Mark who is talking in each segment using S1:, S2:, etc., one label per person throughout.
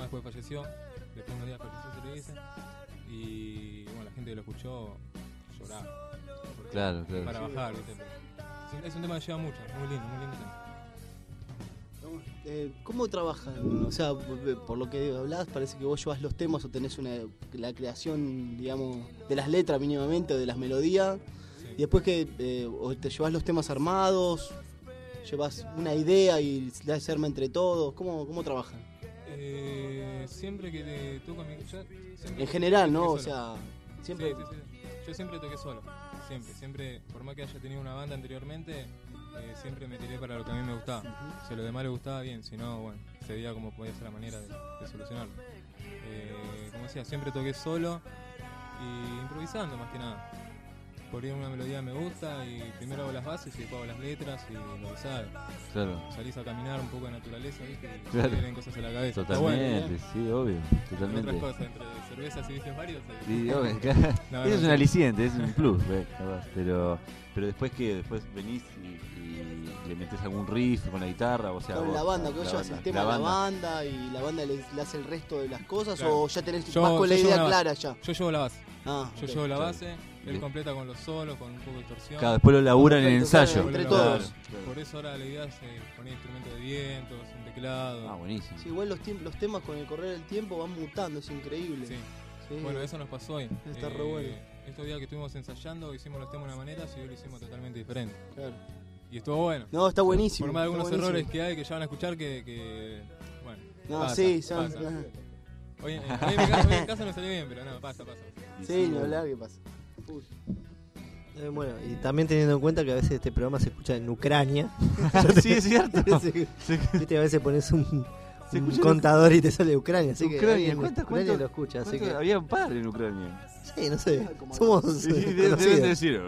S1: tema después falleció, después de unos días falleció, se le dice, y bueno, la gente que lo escuchó lloraba.
S2: Claro.
S1: Para bajar, ¿viste? Es un tema que lleva mucho, muy lindo tema.
S3: ¿Cómo trabajan? O sea, por lo que hablás, parece que vos llevas los temas o tenés la creación, digamos, de las letras mínimamente o de las melodías.
S1: Sí.
S3: Y después que o te llevas los temas armados, llevas una idea y se arma entre todos. ¿Cómo trabajan?
S1: Siempre que te toco
S3: en general, ¿no? O sea, siempre...
S1: Sí. Yo siempre toqué solo. Siempre, por más que haya tenido una banda anteriormente, siempre me tiré para lo que a mí me gustaba.
S3: Uh-huh.
S1: Si a los demás les gustaba, bien. Si no, bueno, se veía cómo podía ser la manera de solucionarlo. Como decía, siempre toqué solo y improvisando más que nada. Por ahí una melodía me gusta y primero hago las bases y después hago las letras y lo que sale.
S2: Claro.
S1: Salís a caminar un poco de naturaleza, ¿viste? Y
S2: Claro.
S1: te vienen cosas a la cabeza.
S2: Totalmente,
S1: Bueno,
S2: sí, obvio.
S1: entre
S2: Totalmente.
S1: otras cosas, entre cervezas y bices varios.
S2: Sí, obvio, claro.
S1: No,
S2: Eso es
S1: sí.
S2: un aliciente, es un plus, capaz. Pero después venís y le metes algún riff con la guitarra, o sea,
S3: Con
S2: vos,
S3: la banda, que vos llevas el tema a la banda y la banda le hace el resto de las cosas,
S1: Claro.
S3: o ya tenés
S1: Yo-
S3: vas con la
S1: yo llevo
S3: idea
S1: una
S3: clara ya.
S1: Yo llevo la base.
S3: Ah,
S1: Yo
S3: ok.
S1: llevo la
S2: Claro.
S1: base, él completa con los solos, con un poco de distorsión.
S2: Claro, después lo laburan en el
S3: Perfecto, claro,
S2: ensayo.
S3: entre
S1: Claro.
S3: todos.
S1: Por eso ahora la idea es poner instrumentos de vientos, un teclado.
S2: Ah, buenísimo.
S3: Sí, igual los temas con el correr del tiempo van mutando, es increíble.
S1: Sí.
S3: Sí.
S1: Bueno, eso nos pasó hoy.
S3: Está re bueno.
S1: Estos días que estuvimos ensayando, hicimos los temas de una manera y hoy lo hicimos totalmente diferente.
S3: Claro.
S1: Y estuvo bueno.
S3: No, está buenísimo.
S1: Por más de algunos
S3: está buenísimo.
S1: errores que hay que ya van a escuchar que bueno.
S3: No,
S1: pasa,
S3: sí, son...
S1: pasa.
S3: ajá.
S1: Hoy en casa no salió bien, pero no, pasa.
S3: Sí, no hablar, ¿qué pasa? Uy.
S4: Bueno, y también teniendo en cuenta que a veces este programa se escucha en Ucrania.
S2: Sí, es cierto.
S4: Viste, a veces pones un
S2: escucha
S4: contador y te sale Ucrania. Así que
S2: Ucrania,
S4: alguien en
S2: ¿cuántas-
S4: Ucrania
S2: cuánto-
S4: lo escucha. Así que,
S2: Había un par en Ucrania.
S4: sí, no sé.
S3: Como
S4: Somos
S2: Sí, deben
S4: conocidos.
S2: decir.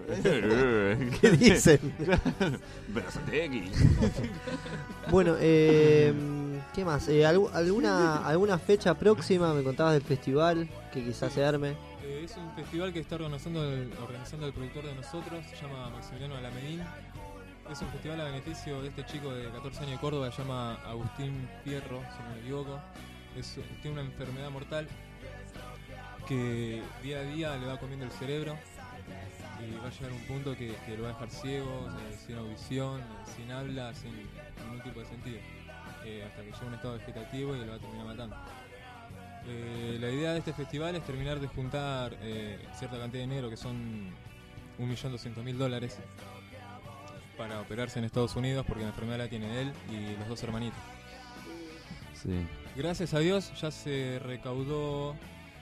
S4: ¿Qué dicen?
S2: Berazategui.
S4: Bueno, ¿qué más? ¿Alguna fecha próxima? Me contabas del festival que quizás se arme.
S1: Es un festival que está organizando el productor de nosotros, se llama Maximiliano Alamedín. Es un festival a beneficio de este chico de 14 años de Córdoba, se llama Agustín Fierro, si no me equivoco. Tiene una enfermedad mortal que día a día le va comiendo el cerebro y va a llegar a un punto que lo va a dejar ciego, sin audición, sin habla, sin ningún tipo de sentido, hasta que llegue a un estado vegetativo y lo va a terminar matando. La idea de este festival es terminar de juntar cierta cantidad de dinero, que son $1.200.000, para operarse en Estados Unidos, porque la enfermedad la tiene él y los dos hermanitos.
S2: Sí.
S1: Gracias a Dios ya se recaudó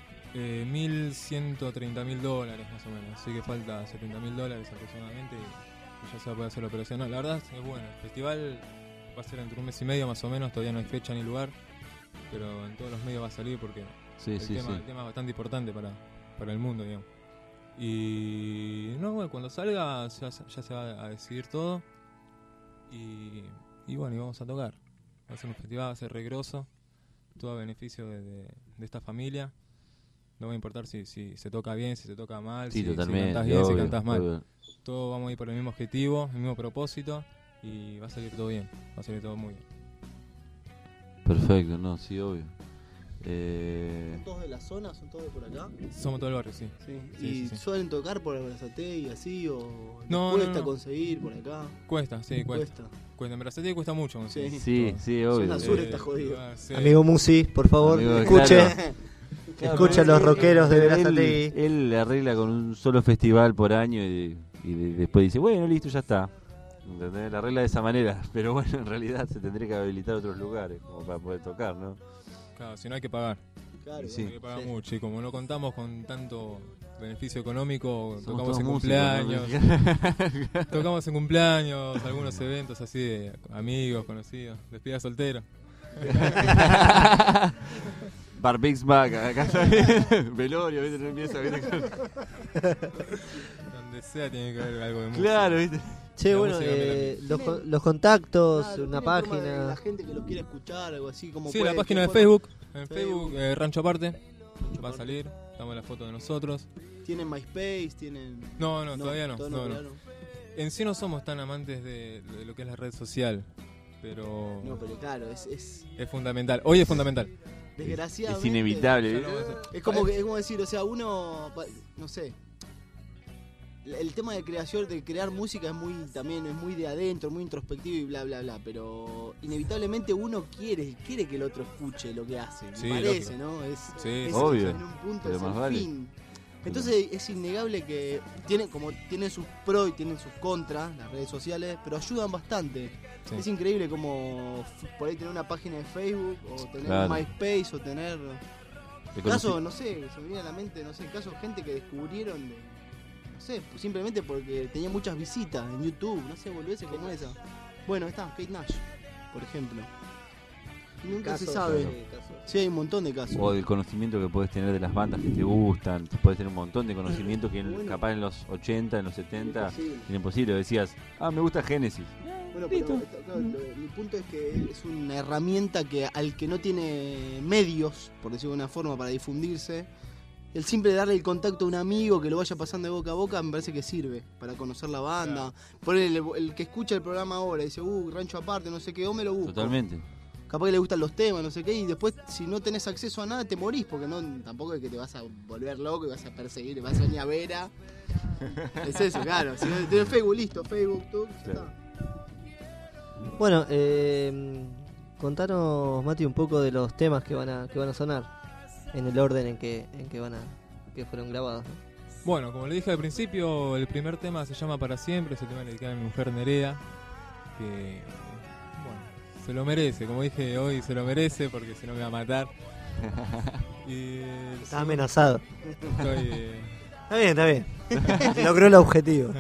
S1: $1.130.000 más o menos, así que falta $70.000 aproximadamente y ya se va a poder hacer la operación. No, la verdad es bueno, el festival va a ser entre un mes y medio más o menos, todavía no hay fecha ni lugar, pero en todos los medios va a salir porque el tema es bastante importante para el mundo, digamos. Y no, bueno, cuando salga ya se va a decidir todo y bueno, y vamos a tocar. Va a ser un festival, va a ser regroso, todo a beneficio de esta familia. No va a importar si se toca bien, si se toca mal,
S2: Sí,
S1: si
S2: totalmente.
S1: cantás bien,
S2: obvio,
S1: si cantás mal.
S2: obvio.
S1: Todos vamos a ir por el mismo objetivo, el mismo propósito y va a salir todo bien, va a salir todo muy bien.
S2: Perfecto, no, sí, obvio.
S3: ¿Son todos de la zona? ¿Son todos de por acá?
S1: Somos todo el barrio, sí.
S3: Sí.
S1: Sí,
S3: ¿Y
S1: sí.
S3: suelen tocar por Berazategui y así? ¿O
S1: No,
S3: cuesta
S1: no.
S3: conseguir por acá?
S1: Cuesta, sí, cuesta. En Berazategui cuesta mucho.
S3: Sí.
S2: Sí, sí, obvio.
S3: Zona sur está jodido.
S1: Sí.
S4: Amigo Musi, por favor,
S2: Amigo,
S4: escuche.
S2: claro.
S4: Escucha a los rockeros de
S2: Pero
S4: Berazategui.
S2: él arregla con un solo festival por año y después dice, bueno, listo, ya está. ¿Entendés? La arregla de esa manera, pero bueno, en realidad se tendría que habilitar otros lugares como para poder tocar, ¿no?
S1: Claro, si no hay que pagar.
S3: Claro,
S2: Sí.
S1: Hay que pagar
S3: Sí.
S1: mucho y como no contamos con tanto beneficio económico,
S2: Somos
S1: tocamos
S2: todos
S1: en
S2: músicos,
S1: cumpleaños.
S2: ¿no?
S1: Tocamos en cumpleaños, algunos eventos así de amigos, conocidos, despedida soltero.
S2: Bar Big Mac, acá está velorio, ¿viste? No empieza, ¿viste?
S1: Donde sea tiene que haber algo de música.
S2: Claro, ¿viste?
S4: Che,
S1: La
S4: bueno,
S1: música me
S4: los contactos,
S3: Claro,
S4: una
S3: tienen forma de
S4: página.
S3: la gente que lo quiere escuchar, algo así como
S1: Sí,
S3: puede,
S1: la página de
S3: qué
S1: Facebook. En
S3: Facebook.
S1: Facebook, Rancho Aparte. Va a
S3: Aparte.
S1: salir. Estamos en la foto de nosotros.
S3: forma. ¿Tienen MySpace? ¿Tienen...?
S1: No, todavía no.
S3: todavía
S1: no. En sí no somos tan amantes de lo que es la red social. Pero
S3: No, pero claro, es
S1: es fundamental. Hoy es fundamental.
S3: desgraciadamente.
S2: Es inevitable.
S1: Ya lo vamos a hacer.
S3: Es como decir, o sea, uno, no sé, el tema de creación, de crear música también es muy de adentro, muy introspectivo y bla bla bla, pero inevitablemente uno quiere que el otro escuche lo que hace, me
S1: Sí,
S3: parece,
S1: lógico.
S3: ¿no?
S1: Sí,
S3: Es
S2: obvio,
S3: en un punto
S2: pero
S3: es
S2: más
S3: el
S2: vale.
S3: fin. Entonces es innegable que tienen sus pros y tienen sus contras, las redes sociales, pero ayudan bastante.
S1: Sí.
S3: Es increíble como por ahí tener una página de Facebook o tener
S2: Claro.
S3: un MySpace o tener
S2: El
S3: casos,
S2: conoci-
S3: no sé, se me viene a la mente, no sé, casos de gente que descubrieron, no sé, simplemente porque tenía muchas visitas en YouTube, no sé, boludeces como esa. Bueno, está, Kate Nash, por ejemplo. Nunca se sabe. Sí, hay un montón de casos.
S2: O el conocimiento que puedes tener de las bandas que te gustan. Puedes tener un montón de conocimiento que
S3: Bueno.
S2: capaz en los 80, en los 70
S3: Imposible.
S2: era imposible. Decías, me gusta Genesis.
S3: Bueno, pero claro, mi punto es que es una herramienta que al que no tiene medios, por decirlo de una forma, para difundirse, el simple darle el contacto a un amigo que lo vaya pasando de boca a boca me parece que sirve para conocer la banda. Por el que escucha el programa ahora y dice, Rancho Aparte, no sé qué, o me lo busco.
S2: Totalmente.
S3: Capaz que le gustan los temas, no sé qué, y después si no tenés acceso a nada te morís, porque no tampoco es que te vas a volver loco y vas a perseguir, vas a venir a Vera. Es eso, claro. Si no tenés Facebook, listo, Facebook, tú, ya
S2: Claro.
S3: está.
S4: Bueno, contanos, Mati, un poco de los temas que van a sonar en el orden en que fueron grabados, ¿no?
S1: Bueno, como le dije al principio, el primer tema se llama Para Siempre, es el tema dedicado a mi mujer Nerea, que, bueno, se lo merece, como dije hoy, se lo merece porque si no me va a matar. Y
S4: Está amenazado.
S1: estoy,
S4: Está bien. Logró el objetivo.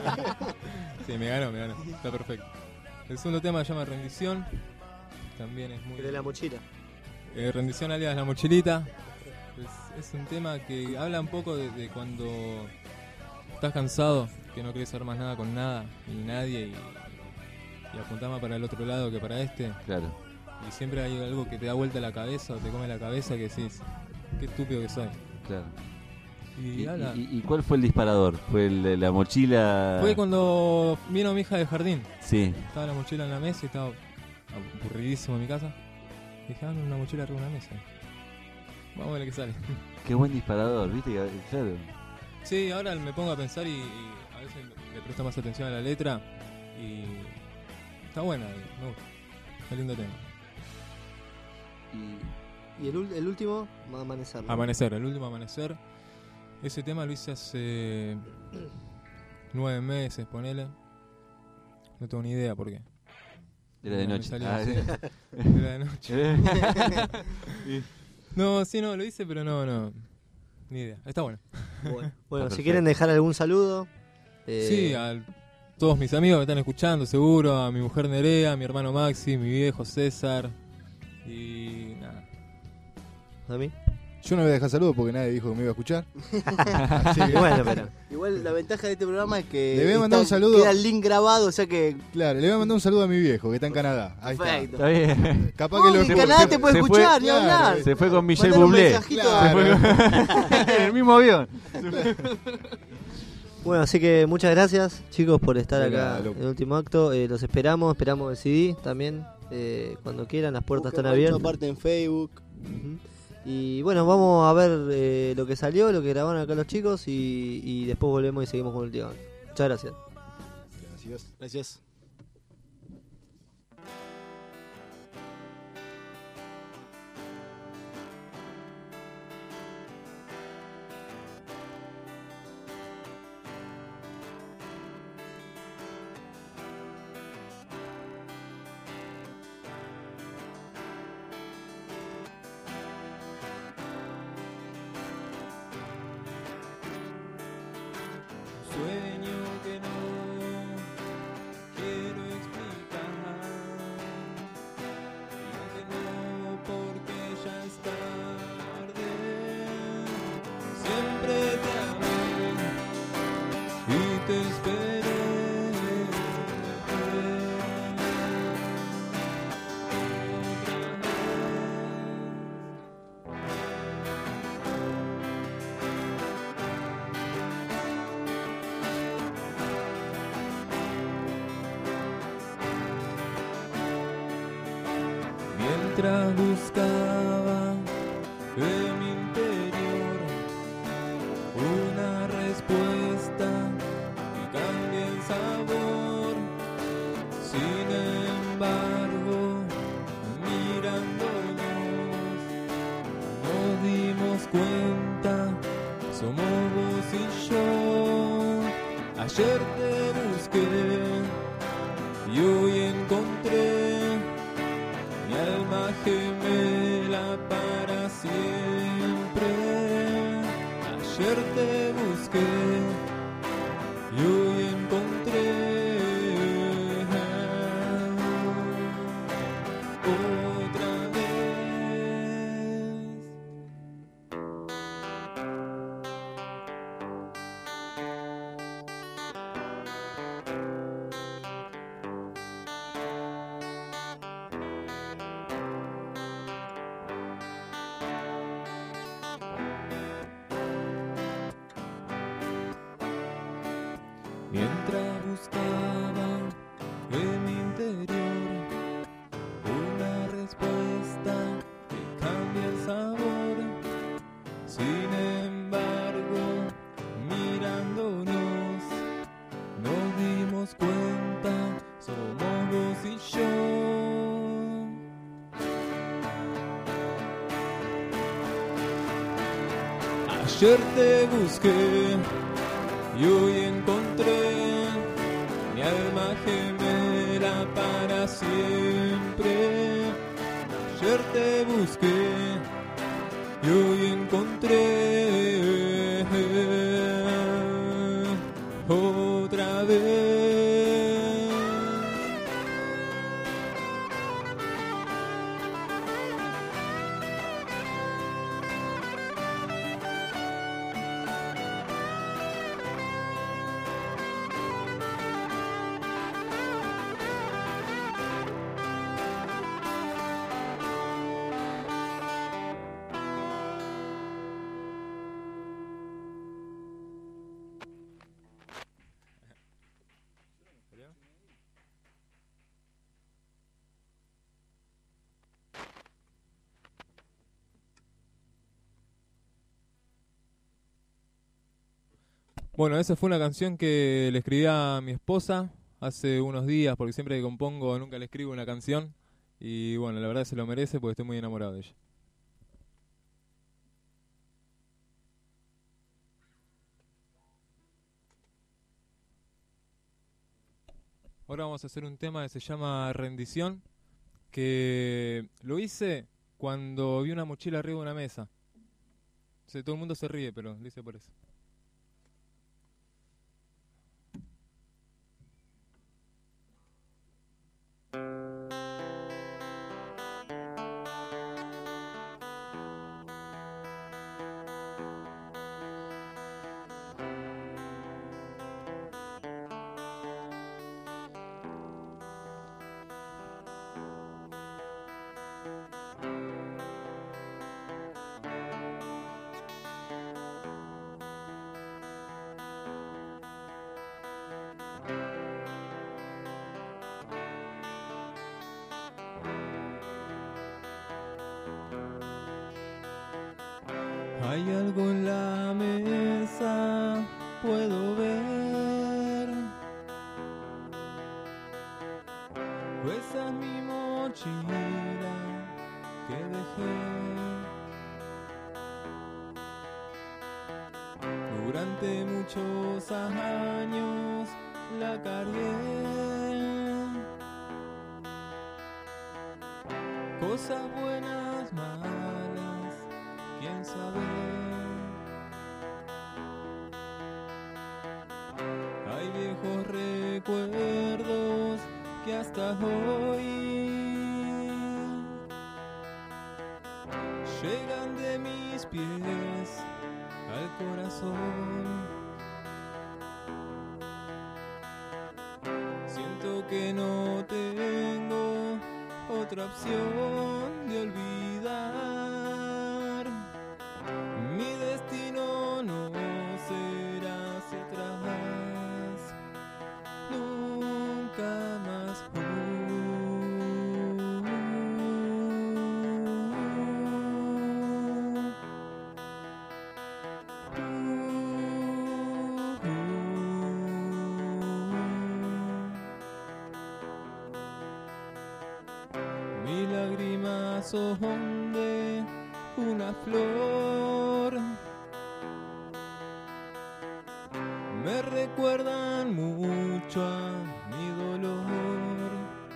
S1: sí, me ganó, está perfecto. El segundo tema se llama Rendición, también es muy...
S4: De la mochila.
S1: Rendición alias La Mochilita. Es un tema que habla un poco de cuando estás cansado, que no querés hacer más nada con nada ni nadie y apuntás más para el otro lado que para este.
S2: Claro.
S1: Y siempre hay algo que te da vuelta la cabeza o te come la cabeza que decís, qué estúpido que soy.
S2: Claro.
S1: Y habla...
S2: ¿Y cuál fue el disparador? ¿Fue la mochila?
S1: Fue cuando vino mi hija de jardín.
S2: Sí.
S1: Estaba la mochila en la mesa y estaba aburridísimo en mi casa. Dije, una mochila arriba de una mesa. Vamos a ver qué sale.
S2: Qué buen disparador, ¿viste? Claro.
S1: Sí, ahora me pongo a pensar y a veces le presto más atención a la letra y está buena, me gusta. Es un lindo tema.
S4: Y el último, Amanecer, ¿no?
S1: Amanecer, el último Amanecer. Ese tema lo hice hace 9 meses, ponele. No tengo ni idea por qué.
S2: Era de
S1: No, me
S2: noche.
S1: salió,
S2: Ah,
S1: sí. Era de noche. No, sí, no, lo hice, pero no. Ni idea. Está bueno.
S4: Bueno, si
S2: perfecto.
S4: quieren dejar algún saludo.
S1: Sí, a todos mis amigos que están escuchando, seguro. A mi mujer Nerea, a mi hermano Maxi, mi viejo César. Y nada.
S4: ¿A mí?
S5: Yo no voy a dejar saludos porque nadie dijo que me iba a escuchar. Así que,
S4: Bueno, pero.
S3: Igual la ventaja de este programa es que
S5: Le voy a mandar un saludo.
S3: queda el link grabado, o sea que
S5: claro, le voy a mandar un saludo a mi viejo que está en Canadá. Ahí
S3: perfecto.
S2: Está bien.
S5: Capaz
S3: Oh,
S5: que
S3: en
S5: lo
S3: Canadá te puede
S2: se fue-
S3: escuchar, ni
S5: claro,
S3: hablar.
S2: Se fue con Michelle
S3: Mandale un
S2: Bublé.
S3: mensajito
S5: Claro.
S2: En el mismo avión.
S4: Bueno, así que muchas gracias, chicos, por estar
S5: De
S4: acá
S5: nada,
S4: en
S5: loco.
S4: el último acto. Los esperamos el CD también. Cuando quieran, las puertas
S3: Busquen
S4: están
S3: Rancho
S4: abiertas.
S3: Aparte en Facebook.
S4: Ujú. Y bueno, vamos a ver lo que salió, lo que grabaron acá los chicos y después volvemos y seguimos con el último. Muchas gracias.
S5: Gracias.
S3: Gracias.
S1: Sueño que no quiero explicar. Digo que no porque ya es tarde. Siempre te amé y te esperé. Mientras buscaba en mi interior una respuesta que cambie el sabor. Sin embargo, mirándonos, nos dimos cuenta, somos vos y yo. Ayer te busqué y hoy encontré mi alma gemela para siempre. Ayer te busqué y hoy encontré otra vez. Mientras buscaba en mi interior una respuesta que cambie el sabor. Sin embargo, mirándonos, nos dimos cuenta, somos vos y yo. Ayer te busqué y hoy encontré mi alma gemela para siempre. Ayer te busqué y hoy encontré otra vez. Bueno, esa fue una canción que le escribí a mi esposa hace unos días, porque siempre que compongo nunca le escribo una canción. Y bueno, la verdad se lo merece porque estoy muy enamorado de ella. Ahora vamos a hacer un tema que se llama Rendición, que lo hice cuando vi una mochila arriba de una mesa. O sea, todo el mundo se ríe, pero lo hice por eso. Hay algo en la mesa, puedo ver. Esa es mi mochila que dejé. Durante muchos años la cargué. Cosas buenas, malas, quién sabe. Hay viejos recuerdos que hasta hoy llegan de mis pies al corazón. Siento que no tengo otra opción de olvidar. Mi destino no será hacia atrás, nunca más. son de una flor. Me recuerdan mucho a mi dolor.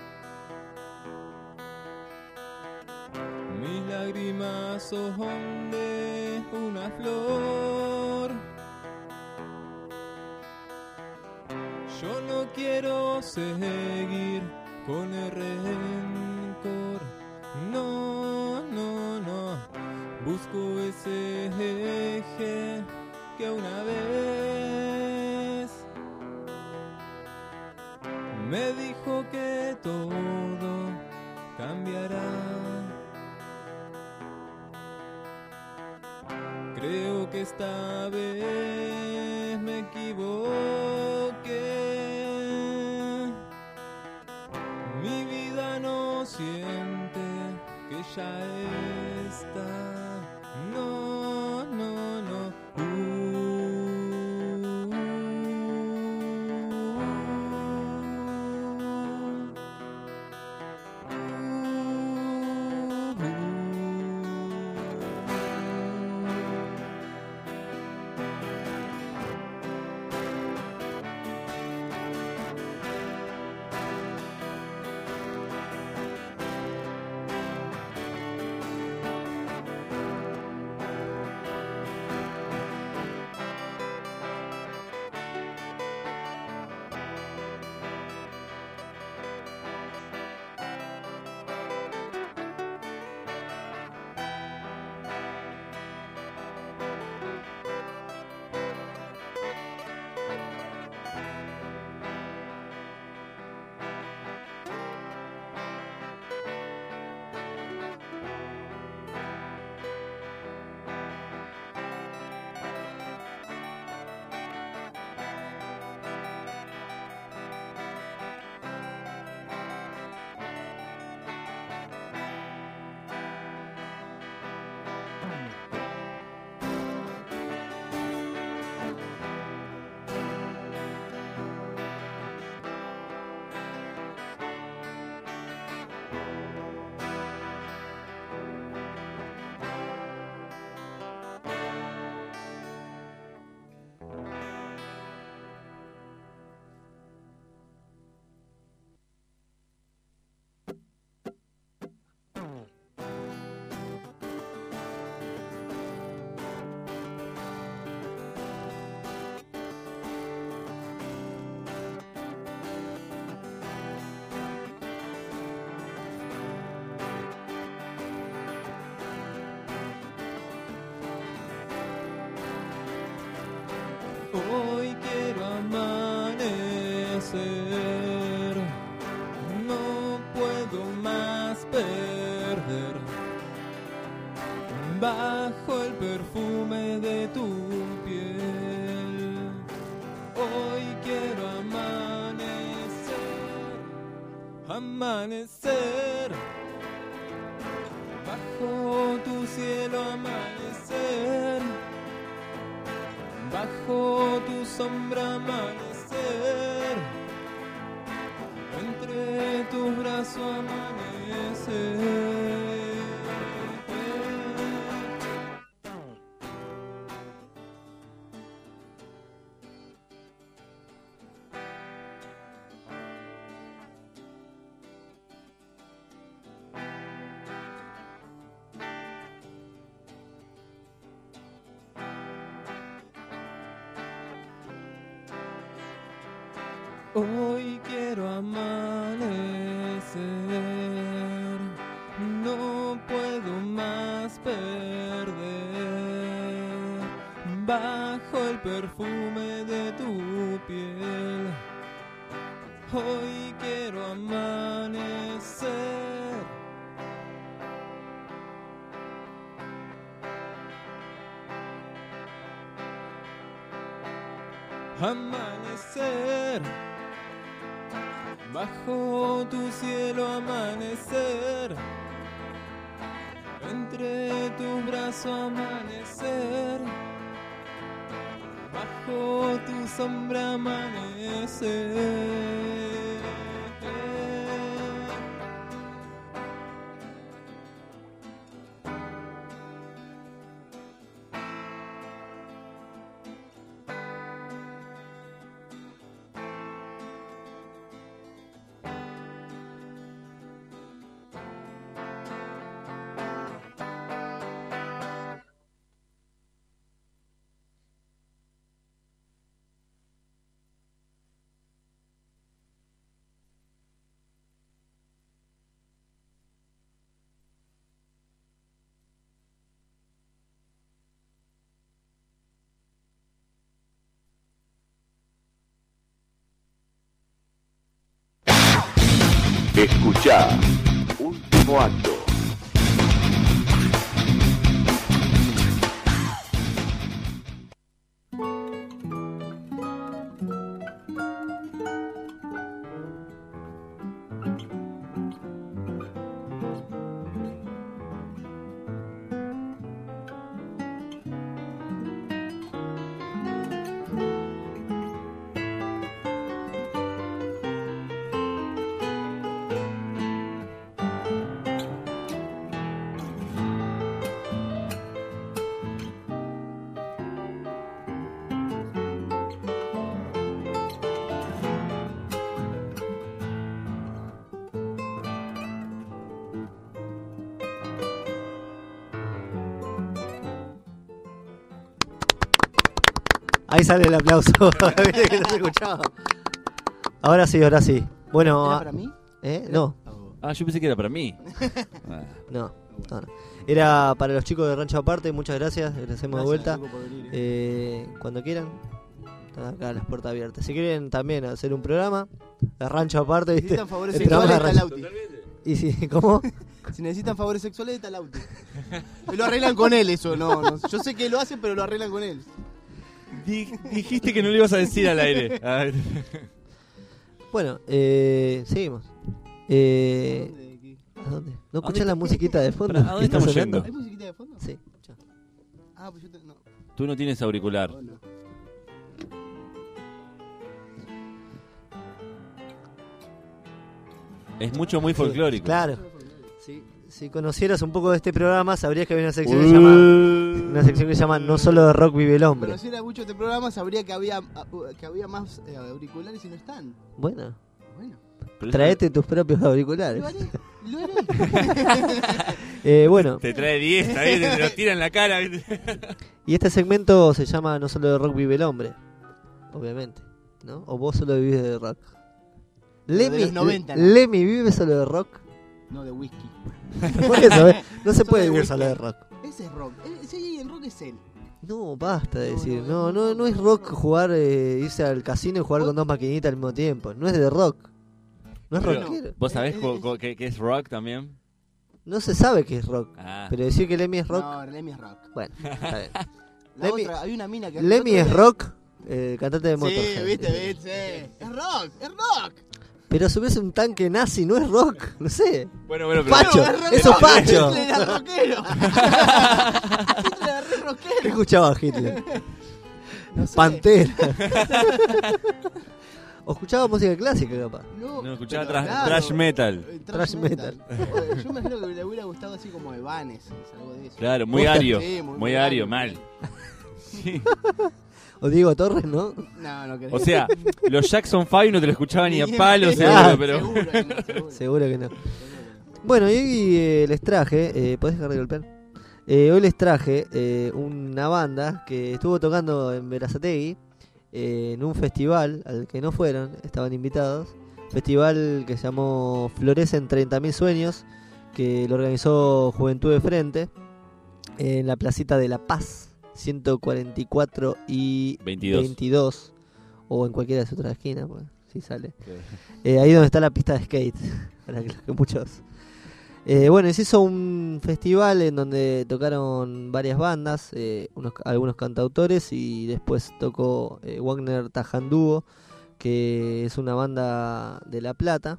S1: Mis lágrimas son de una flor. Yo no quiero seguir con el rencor. No, no, no. Busco ese eje que una vez me dijo que todo cambiará. Creo que esta vez me equivoqué. Mi vida no siente que ya está. No, no, no. Hoy quiero amanecer, no puedo más perder. Bajo el perfume de tu piel, hoy quiero amanecer, amanecer. Bajo tu cielo amanecer, bajo tu sombra amanecer, entre tus brazos amanecer. Hoy quiero amanecer, no puedo más perder. Bajo el perfume de tu piel, hoy quiero amanecer. Amanecer. Bajo tu cielo amanecer, entre tus brazos amanecer, bajo tu sombra amanecer.
S6: Escuchá Último Acto.
S4: Ahí sale el aplauso. Viste que no se escuchaba. Ahora sí, ahora sí. Bueno,
S3: ¿Era para mí?
S4: No,
S2: Ah, yo pensé que era para mí.
S4: no. Era para los chicos de Rancho Aparte. Muchas gracias. Les hacemos de vuelta.
S3: Loco, por venir,
S4: Cuando quieran. Están acá las puertas abiertas. Si quieren también hacer un programa de Rancho Aparte, ¿viste?
S3: Necesitan favores
S4: El programa
S3: sexuales,
S4: de
S3: está
S4: Rancho.
S3: Lauti.
S4: Y sí, ¿cómo?
S3: Si necesitan favores sexuales, está Lauti. Y lo arreglan con él eso, no. Yo sé que lo hacen, pero lo arreglan con él.
S2: Dijiste que no lo ibas a decir al aire. A ver.
S4: Bueno, seguimos. ¿A dónde? ¿No escuchás la musiquita de fondo?
S2: ¿A dónde
S4: que está
S2: estamos
S4: sonando?
S2: yendo?
S3: ¿Hay musiquita de fondo?
S4: Sí, ya.
S3: Ah, pues yo no.
S2: Tú no tienes auricular.
S3: No.
S2: Es mucho muy folclórico.
S4: Claro. Sí, si conocieras un poco de este programa, sabrías que había una sección que se llama No solo de rock vive el hombre.
S3: Pero si era mucho este programa, sabría que había más auriculares y no están.
S4: Bueno,
S3: Bueno,
S2: Pero
S4: traete tus propios auriculares.
S3: lo haré.
S4: Bueno,
S2: te trae 10, ¿sabes? Te lo tira en la cara.
S4: y este segmento se llama No solo de rock vive el hombre. Obviamente, ¿no? O vos solo vivís de rock.
S3: De los 90, ¿no?
S4: Lemmy vive solo de rock.
S3: No, de whisky.
S4: Por eso, no se
S3: Solo
S4: puede
S3: de
S4: vivir
S3: whisky.
S4: solo de rock.
S3: Ese es rock. Si hay alguien rock es él.
S4: No, basta de
S3: No,
S4: decir.
S3: no,
S4: No es rock jugar, irse al casino y jugar con dos maquinitas al mismo tiempo. No es de rock. No es
S2: Pero-
S4: rockero.
S2: ¿Vos sabés qué es rock también?
S4: No se sabe que es rock.
S2: Ah.
S4: Pero decir que Lemmy es rock,
S3: No, Lemmy es rock.
S4: bueno, está bien.
S3: La
S4: Lemmy-
S3: otra, hay una mina que...
S4: Lemmy es rock, cantante de
S3: Sí,
S4: Motorhead.
S3: viste. Es rock.
S4: Pero subirse un tanque nazi no es rock, no sé.
S2: Bueno, pero.
S4: Facho,
S3: Pero es rock.
S4: eso es facho.
S3: Hitler era rockero. Hitler era re
S4: ¿Qué
S3: rockero.
S4: escuchaba Hitler?
S3: No sé.
S4: Pantera. O escuchaba música clásica, capaz.
S2: No, escuchaba
S3: pero
S2: thrash metal.
S4: Thrash metal.
S3: Yo me imagino que le hubiera gustado así como Evanes, algo de eso.
S2: Claro, muy
S4: Posta.
S2: ario.
S3: Sí,
S2: muy ario, mal.
S4: O Diego Torres, ¿no?
S3: No creo.
S2: O sea, los Jackson 5 no te lo escuchaban ni a
S3: Ni en
S2: palos,
S3: pedo.
S2: seguro, pero.
S3: Seguro que no, seguro.
S4: Seguro que no. Bueno, y hoy les traje, ¿podés dejar de golpear? Hoy les traje una banda que estuvo tocando en Berazategui en un festival al que no fueron, estaban invitados. Festival que se llamó Florecen 30.000 Sueños, que lo organizó Juventud de Frente en la placita de La Paz, 144 y 22, o en cualquiera de sus otras esquinas, pues, si sale. Ahí donde está la pista de skate, para que muchos. Bueno, se hizo un festival en donde tocaron varias bandas, algunos cantautores, y después tocó Wagner Tajandúo, que es una banda de La Plata,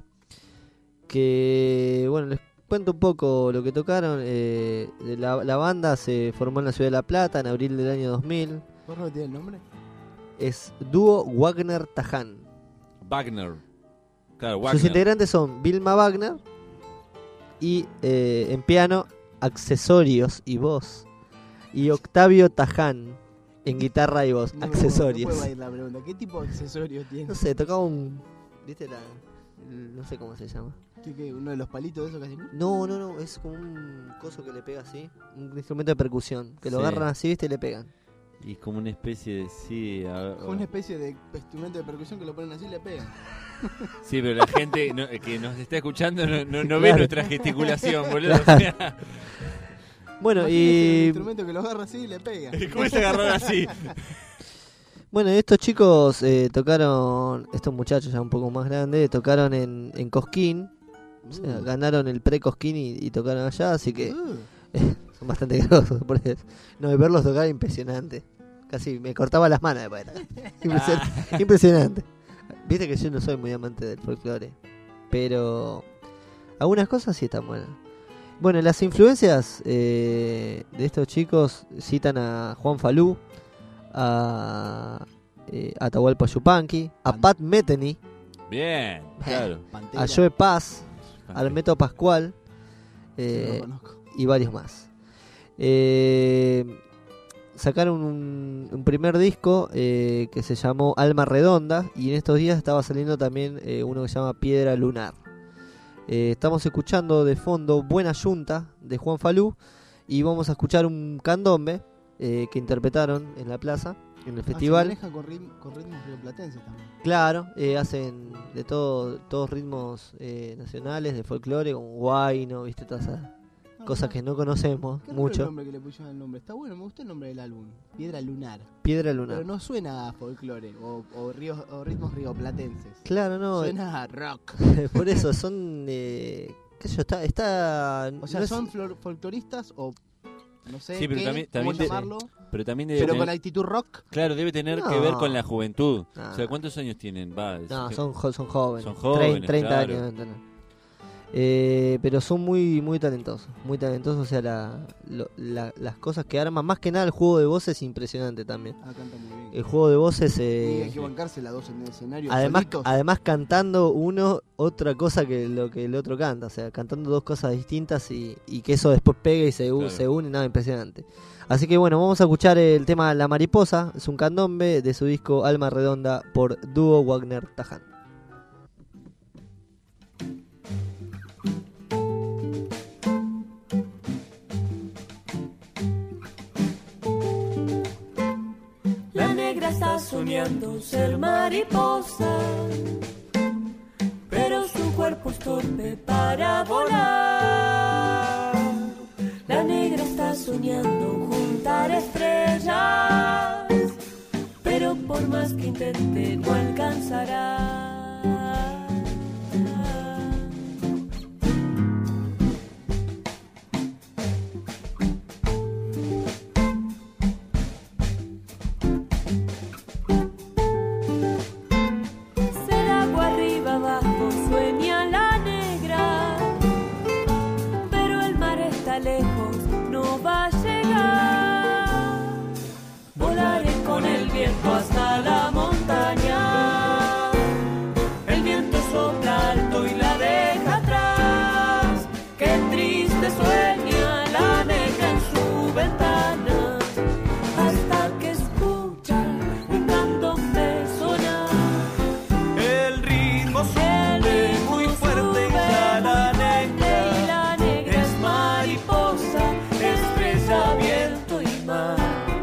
S4: que, bueno, les cuento un poco lo que tocaron. La banda se formó en la ciudad de La Plata en abril del año 2000.
S3: ¿Vos no tiene el nombre?
S4: Es dúo Wagner Taján.
S2: Wagner. Claro,
S4: Sus
S2: Wagner.
S4: integrantes son Vilma Wagner y en piano accesorios y voz, y Octavio Taján en guitarra y voz, accesorios.
S3: No puedo ir la pregunta. ¿Qué tipo de accesorios tiene?
S4: No sé, tocaba un, ¿viste no sé cómo se llama?
S3: ¿Qué? ¿Uno de los palitos de esos casi?
S4: No, es como un coso que le pega así, un instrumento de percusión, que lo
S2: Sí.
S4: agarran así, ¿viste? Y le pegan.
S2: Y es como una especie de. Sí,
S3: Como una especie de instrumento de percusión que lo ponen así y le pegan.
S2: sí, pero la gente que nos está escuchando no ve
S4: Claro.
S2: nuestra gesticulación, boludo.
S4: Claro.
S2: O sea,
S4: Bueno,
S3: Imagínese un
S4: y
S3: instrumento que lo agarra así y le pega.
S2: ¿cómo se agarraron así?
S4: bueno, estos chicos tocaron, estos muchachos ya un poco más grandes, tocaron en Cosquín, O sea, ganaron el pre-Cosquín y tocaron allá, así que son bastante grosos. Por eso. No, de verlos tocar impresionante. Casi me cortaba las manos después. Impresionante. Viste que yo no soy muy amante del folclore, pero algunas cosas sí están buenas. Bueno, las influencias de estos chicos citan a Juan Falú, a Atahualpa Yupanqui, a Pat Metheny,
S2: Bien, claro.
S3: Pantera.
S4: a Joe Paz, al Meto Pascual
S3: Sí, lo conozco.
S4: y varios más. Sacaron un primer disco que se llamó Alma Redonda, y en estos días estaba saliendo también uno que se llama Piedra Lunar. Estamos escuchando de fondo Buena Yunta de Juan Falú, y vamos a escuchar un candombe que interpretaron en la plaza, en el festival.
S3: Se maneja con ritmos rioplatenses también.
S4: Claro, hacen de todos ritmos nacionales, de folclore, con guayno, viste, todas esas cosas que no conocemos
S3: Qué raro el
S4: mucho.
S3: nombre que le pusieron al nombre. Está bueno, me gusta el nombre del álbum. Piedra Lunar.
S4: Piedra Lunar.
S3: Pero no suena a folclore o ritmos rioplatenses.
S4: Claro, no.
S3: Suena a rock.
S4: Por eso son, qué sé yo, está
S3: O sea,
S4: no es-
S3: son folcloristas o no sé
S2: Sí, pero
S3: qué,
S2: también
S3: cómo
S2: de-
S3: llamarlo,
S2: Pero también debe
S3: pero
S2: tener,
S3: con actitud rock.
S2: claro, debe tener
S4: No.
S2: que ver con la juventud.
S4: No.
S2: O sea, ¿cuántos años tienen? Va,
S4: No,
S2: es-
S4: son jóvenes.
S2: Son jóvenes,
S4: 30
S2: claro.
S4: años. deben tener. Pero son muy talentosos. Muy talentosos, o sea, las cosas que arman. Más que nada el juego de voces es impresionante también.
S3: Ah, canta muy bien.
S4: El juego de voces...
S3: Y hay que bancarse las dos en el escenario.
S4: Además,
S3: solitos.
S4: además cantando uno otra cosa que lo que el otro canta, o sea, cantando dos cosas distintas y que eso después pega y
S2: Claro.
S4: se une, nada, impresionante. Así que bueno, vamos a escuchar el tema La Mariposa, es un candombe de su disco Alma Redonda por Dúo Wagner Taján.
S7: La negra está soñando ser mariposa, pero su cuerpo es torpe para volar. La negra está soñando juntar estrellas, pero por más que intente no alcanzará. Ser agua arriba abajo sueña la negra, pero el mar está lejos, no va a llegar. Volaré con el viento hasta la montaña, el viento sopla alto y la deja atrás. Qué triste sueña la negra en su ventana, hasta que escucha un candombe sonar.
S8: El ritmo sube muy fuerte y ya la negra es mariposa,
S7: estrella, viento y mar.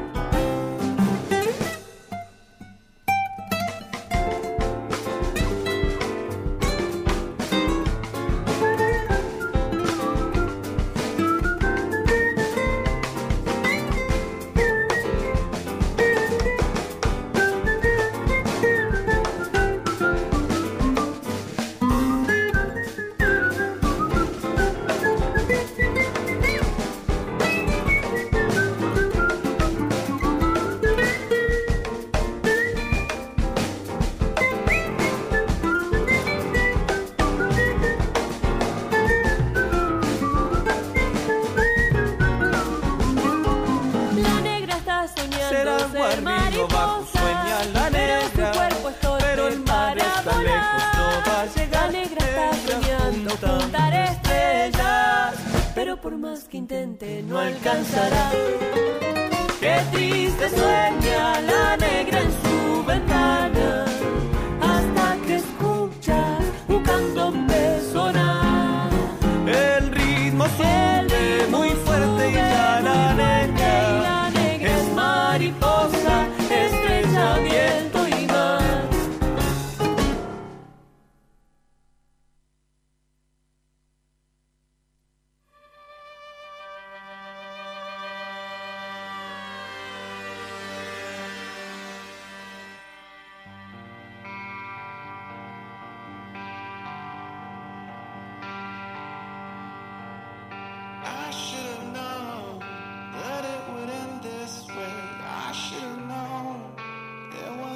S7: La negra está soñando
S8: Será
S7: ser
S8: agua arriba abajo,
S7: mariposa,
S8: sueña la
S7: pero su
S8: negra,
S7: cuerpo es torpe
S8: pero el mar
S7: para
S8: está
S7: volar.
S8: lejos, no va a llegar.
S7: La negra está soñando juntar estrellas, pero por más que intente no alcanzará. Qué triste sueña la negra en su ventana, hasta que escucha un candombe sonar.
S8: El ritmo sube muy fuerte y ya la negra
S7: es mariposa, estrella, viento y mar.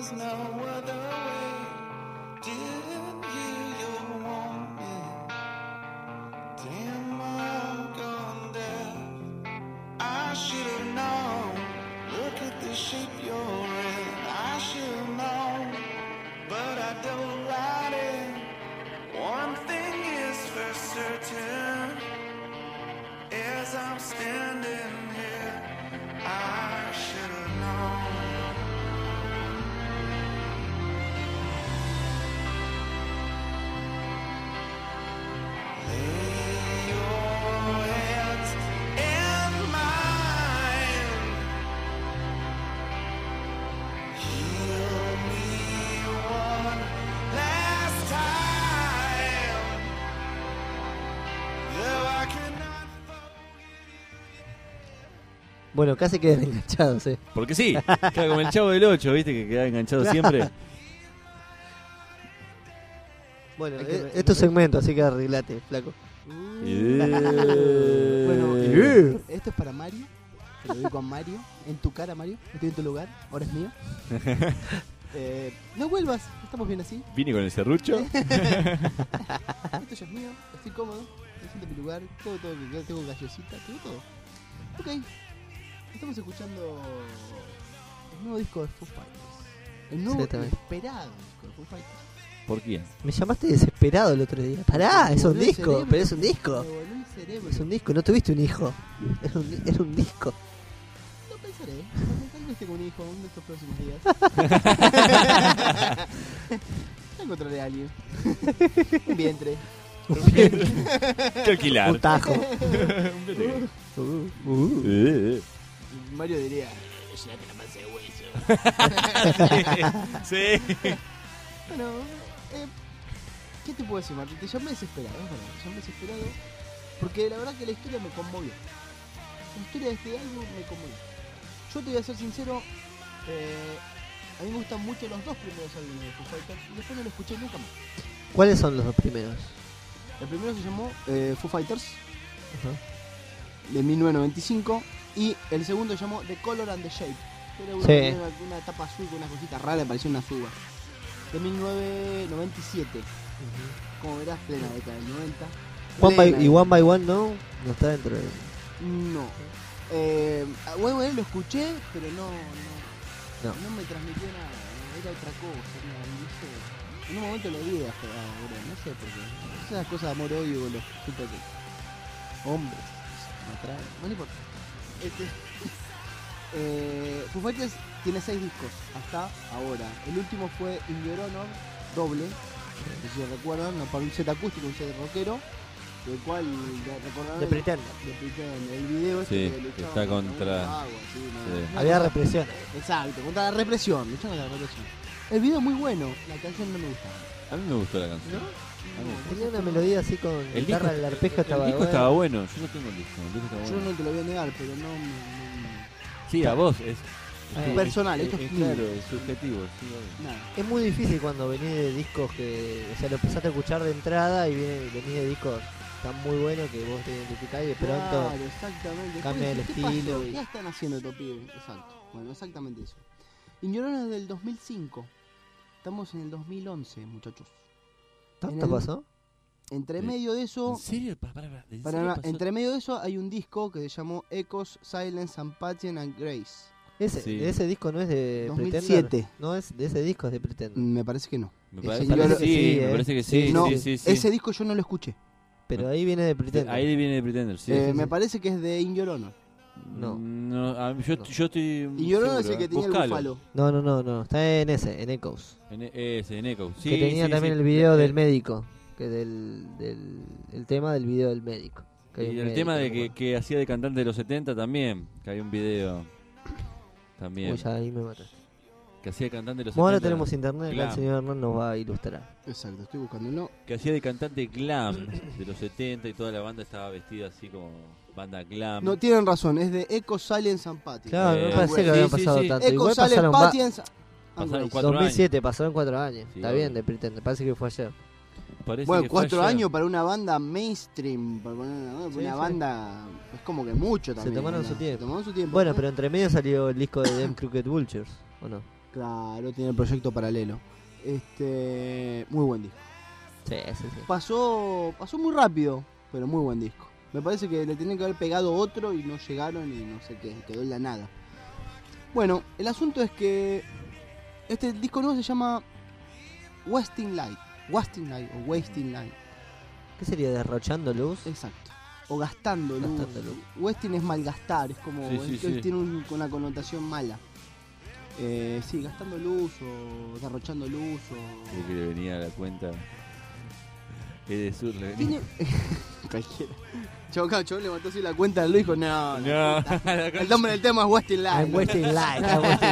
S9: was no other way. Didn't hear you warning. Damn, I'm gone deaf. I should have known. Look at the shape you're in. I should have known, but I don't let it. One thing is for certain, as I'm standing here, I should have known. Lay your hands in mine. Heal me one last time. Though I cannot
S4: Bueno, casi quedan enganchados,
S2: Porque sí, claro, como el Chavo del 8, ¿viste? Que queda enganchado siempre.
S4: Bueno,
S3: Hay que-
S4: esto es segmento, así que arreglate, flaco.
S3: Bueno,
S4: Yeah.
S3: esto es para Mario. Te lo dedico a Mario. En tu cara, Mario. Estoy en tu lugar. Ahora es mío. No vuelvas. Estamos bien así.
S2: Vine con el serrucho.
S3: Esto ya es mío. Estoy cómodo. Me siento en mi lugar. Todo que tengo gaseosita. Tengo todo. Ok. Estamos escuchando el nuevo disco de Foo Fighters. El nuevo
S4: Exactamente.
S3: esperado disco de Foo Fighters.
S2: ¿Por quién?
S4: Me llamaste desesperado el otro día. Pará,
S3: Me
S4: es un
S3: voló el
S4: disco,
S3: cerebro,
S4: pero es un
S3: Me
S4: disco.
S3: voló el cerebro.
S4: Es un disco, no tuviste un hijo. Es un disco.
S3: Lo pensaré. Tal vez esté con un hijo uno de estos próximos días. Ya encontraré a alguien. Un vientre.
S2: ¿Qué alquilar?
S4: Un tajo.
S3: Mario diría: llévate la panza de hueso.
S2: Sí.
S3: Bueno, ¿qué te puedo decir, Martín? Te llamé desesperado, es verdad. Te llamé desesperado porque la verdad que la historia me conmovió. La historia de este álbum me conmovió. Yo te voy a ser sincero, a mí me gustan mucho los dos primeros álbumes de Foo Fighters y después no lo escuché nunca más.
S4: ¿Cuáles son los dos primeros?
S3: El primero se llamó Foo Fighters de 1995 y el segundo se llamó The Color and the Shape. Era una tapa azul con una cosita rara, me pareció una suba. De 1997. Como verás, plena década del 90.
S4: One by One no está dentro de...
S3: No. Bueno, lo escuché, pero no me transmitió nada. Era otra cosa. No sé. En un momento lo vi hasta ahora, no sé por qué. Esas cosas de amor-odio con los super hombres. Me atraen. No importa. Foo Fighters tiene 6 discos hasta ahora. El último fue In Your Honor, doble. No sé si recuerdan, no, para un set acústico, un set rockero. Del cual recordarán
S4: De Pretender.
S3: El video
S2: Sí,
S3: que luchaba
S2: está contra-
S3: un agua, sí,
S2: Sí.
S4: Había represión.
S3: Exacto, contra la represión, luchando contra la represión. El video es muy bueno, la canción no me gustaba.
S2: A mí me gustó la canción.
S4: Tenía una melodía así con
S2: El
S4: guitarra,
S2: disco,
S4: el arpegio estaba
S2: el disco
S4: bueno.
S2: estaba bueno. Yo no tengo el disco. El disco estaba
S3: Yo
S2: bueno.
S3: no te lo voy a negar, pero no
S2: Sí, a vos es
S3: personal, esto es mío.
S2: claro, es subjetivo. Sí, obvio.
S3: Nada.
S4: Es muy difícil cuando venís de discos que, o sea, lo empezaste a escuchar de entrada y venís de discos tan muy buenos que vos te identificás y de pronto
S3: Claro, exactamente.
S4: cambia el
S3: Después, ¿qué
S4: estilo
S3: pasó?
S4: y-
S3: ¿Qué están haciendo estos pibes? Exacto. Bueno, exactamente eso. In Your Honor es del 2005. Estamos en el 2011, muchachos.
S4: ¿tanto
S3: el-
S4: pasó?
S3: Entre medio de eso,
S2: ¿En serio? ¿En
S3: para
S2: serio
S3: nada,
S2: pasó?
S3: entre medio de eso hay un disco que se llamó Echoes, Silence and Patience and Grace.
S2: Sí.
S4: Ese disco no es de
S3: 2007.
S4: Pretender. No es de ese disco, es de Pretender.
S3: Me parece que no.
S2: Me
S3: Ese
S2: parece,
S3: yo
S2: que
S3: lo-
S2: sí,
S4: sí,
S2: me parece que sí.
S3: No,
S2: sí, sí, sí.
S3: ese disco yo no lo escuché.
S4: Pero ahí viene de Pretender.
S2: Ahí viene de Pretender, sí.
S3: Me parece que es de In Your Honor.
S4: No.
S2: Yo estoy.
S3: In Your Honor es el
S2: seguro,
S3: que tenía
S2: Buscalo.
S3: el búfalo.
S4: No, está en ese, en Echoes.
S2: En Echo. Sí,
S4: que tenía
S2: sí,
S4: también
S2: sí.
S4: el video del médico. Que el tema del video del médico. Que hay
S2: Y
S4: un
S2: el
S4: médico,
S2: tema de
S4: no me acuerdo.
S2: que hacía de cantante de los 70 también. Que hay un video. También.
S4: Uy, ya ahí me maté.
S2: Que hacía de cantante de los
S4: Como ahora
S2: 70.
S4: tenemos internet, acá
S2: Glam.
S4: el señor Hernán nos va a ilustrar.
S3: Exacto, estoy buscándolo.
S2: Que hacía de cantante glam de los 70 y toda la banda estaba vestida así como banda glam.
S3: No, tienen razón, es de Echo, Silence and Patience.
S4: Claro, no
S2: Eh,
S4: me parecía
S3: bueno,
S4: que habían
S2: sí, sí,
S4: pasado
S2: sí.
S4: tanto.
S3: Echo,
S4: Igual
S3: Silence,
S4: pasaron
S3: Patience and
S2: Pasaron
S3: Grace.
S2: 4
S4: 2007, pasaron 4 años.
S2: Sí,
S4: Está
S2: obvio.
S4: bien, de Pretender. Parece que fue ayer.
S2: Parece
S3: Bueno,
S2: que fue
S3: 4
S2: ayer.
S3: años para una banda mainstream, para una
S4: Sí, sí.
S3: banda es como que mucho también.
S4: tomaron
S3: ¿no?
S4: su tiempo.
S3: Se tomaron su tiempo.
S4: Bueno, pero entre medio salió el disco de Them Crooked Vultures, ¿o no?
S3: Claro, tiene el proyecto paralelo. Muy buen disco.
S4: Sí.
S3: Pasó muy rápido, pero muy buen disco. Me parece que le tenían que haber pegado otro y no llegaron y no sé qué, quedó en la nada. Bueno, el asunto es que este disco nuevo se llama Wasting Light o Wasting Light.
S4: ¿Qué sería? ¿Derrochando luz?
S3: Exacto. O gastando luz. Wasting es malgastar, es como
S2: Sí.
S3: tiene una connotación mala. Sí, gastando luz o derrochando luz o...
S2: Creo que le venía a la cuenta. Es de sur, le venía.
S3: Tiene... Cualquiera. Chavo levantó así la cuenta, lo dijo, no. El nombre del tema es Wasting Light.
S4: Wasting Light.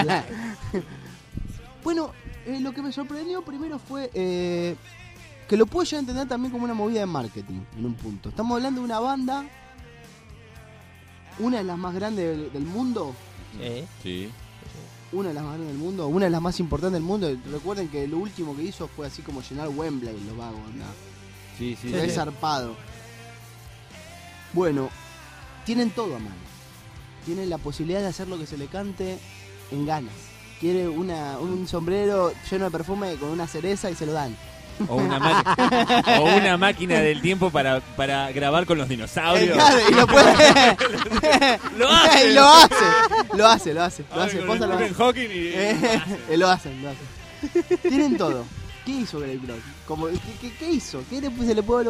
S3: Bueno, lo que me sorprendió primero fue que lo puedo llegar a entender también como una movida de marketing, en un punto. Estamos hablando de una banda, una de las más grandes del mundo.
S2: Sí.
S3: Una de las más grandes del mundo, una de las más importantes del mundo. Recuerden que lo último que hizo fue así como llenar Wembley, los vagos, ¿no?
S2: Sí.
S3: Es zarpado. Bueno, tienen todo a mano. Tienen la posibilidad de hacer lo que se le cante en ganas. Quiere un sombrero lleno de perfume con una cereza y se lo dan.
S10: O una máquina del tiempo para grabar con los dinosaurios.
S3: Y lo puede.
S10: Lo hace.
S3: Y lo hace. Posta lo hace.
S10: Hawking y...
S3: Lo hacen. Tienen todo. ¿Qué hizo Grave Rock? ¿Qué hizo? ¿Qué se le puede